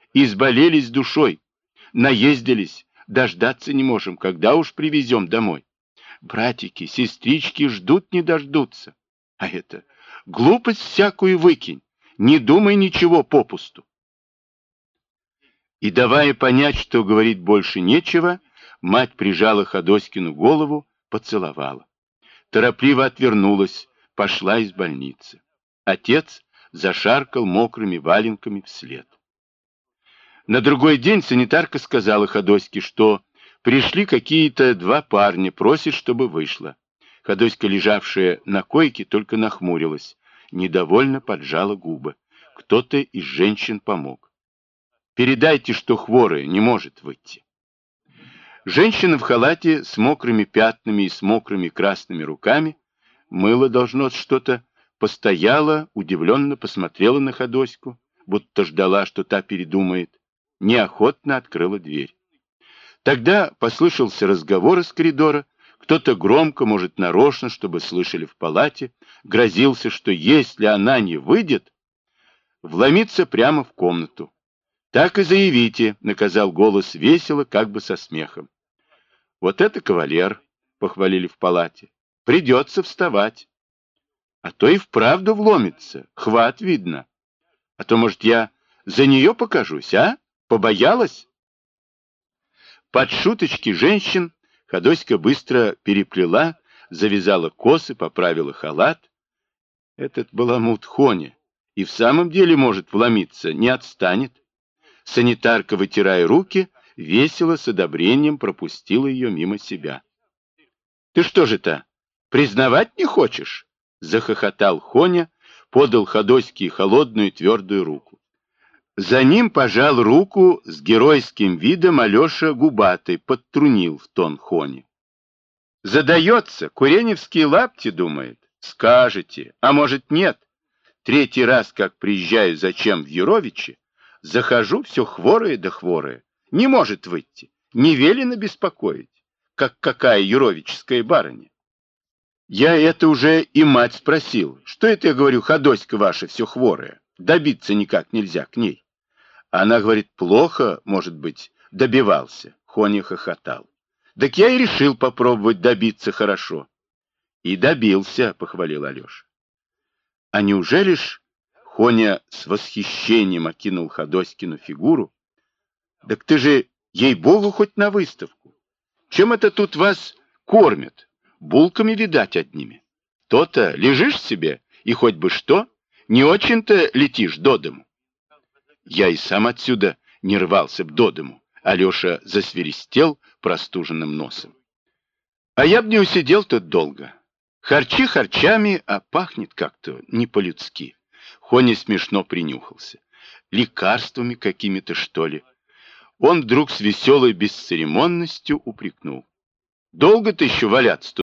Изболелись душой, наездились, дождаться не можем, когда уж привезем домой. Братики, сестрички ждут не дождутся. А это глупость всякую выкинь, не думай ничего попусту. И давая понять, что говорить больше нечего, мать прижала Ходоськину голову, поцеловала. Торопливо отвернулась, пошла из больницы. Отец зашаркал мокрыми валенками вслед. На другой день санитарка сказала Ходоське, что пришли какие-то два парня, просят, чтобы вышла. Ходоська, лежавшая на койке, только нахмурилась, недовольно поджала губы. Кто-то из женщин помог. «Передайте, что хворая не может выйти». Женщина в халате с мокрыми пятнами и с мокрыми красными руками, мыло должно что-то, постояла, удивленно посмотрела на Ходоську, будто ждала, что та передумает, неохотно открыла дверь. Тогда послышался разговор из коридора, кто-то громко, может, нарочно, чтобы слышали в палате, грозился, что если она не выйдет, вломится прямо в комнату. «Так и заявите», — наказал голос весело, как бы со смехом. «Вот это кавалер», — похвалили в палате, — «придется вставать». «А то и вправду вломится, хват видно. А то, может, я за нее покажусь, а? Побоялась?» Под шуточки женщин Ходоська быстро переплела, завязала косы, поправила халат. Этот баламут Хоня и в самом деле может вломиться, не отстанет. Санитарка, вытирая руки, весело с одобрением пропустила ее мимо себя. «Ты что же-то, признавать не хочешь?» — захохотал Хоня, подал Ходоське холодную твердую руку. За ним пожал руку с геройским видом Алеша Губатый, подтрунил в тон Хоне. «Задается, куреневские лапти, думает. Скажете, а может нет. Третий раз, как приезжаю зачем в Юровичи, захожу, все хворое да хворое. Не может выйти, не велено беспокоить, как какая юровическая барыня. Я это уже и мать спросил. Что это, я говорю, Ходоська ваша все хворая? Добиться никак нельзя к ней. Она говорит, плохо, может быть, добивался. Хоня хохотал. Так я и решил попробовать добиться хорошо. И добился, похвалил Алеша. А неужели ж... Хоня с восхищением окинул Ходоськину фигуру. Так ты же, ей-богу, хоть на выставку. Чем это тут вас кормят? Булками, видать, одними. То-то лежишь себе, и хоть бы что, не очень-то летишь до дому. Я и сам отсюда не рвался б до дому. Алеша засвиристел простуженным носом. А я б не усидел тут долго. Харчи харчами, а пахнет как-то не по-людски. Хоня смешно принюхался. Лекарствами какими-то, что ли. Он вдруг с веселой бесцеремонностью упрекнул. Долго ты еще валяться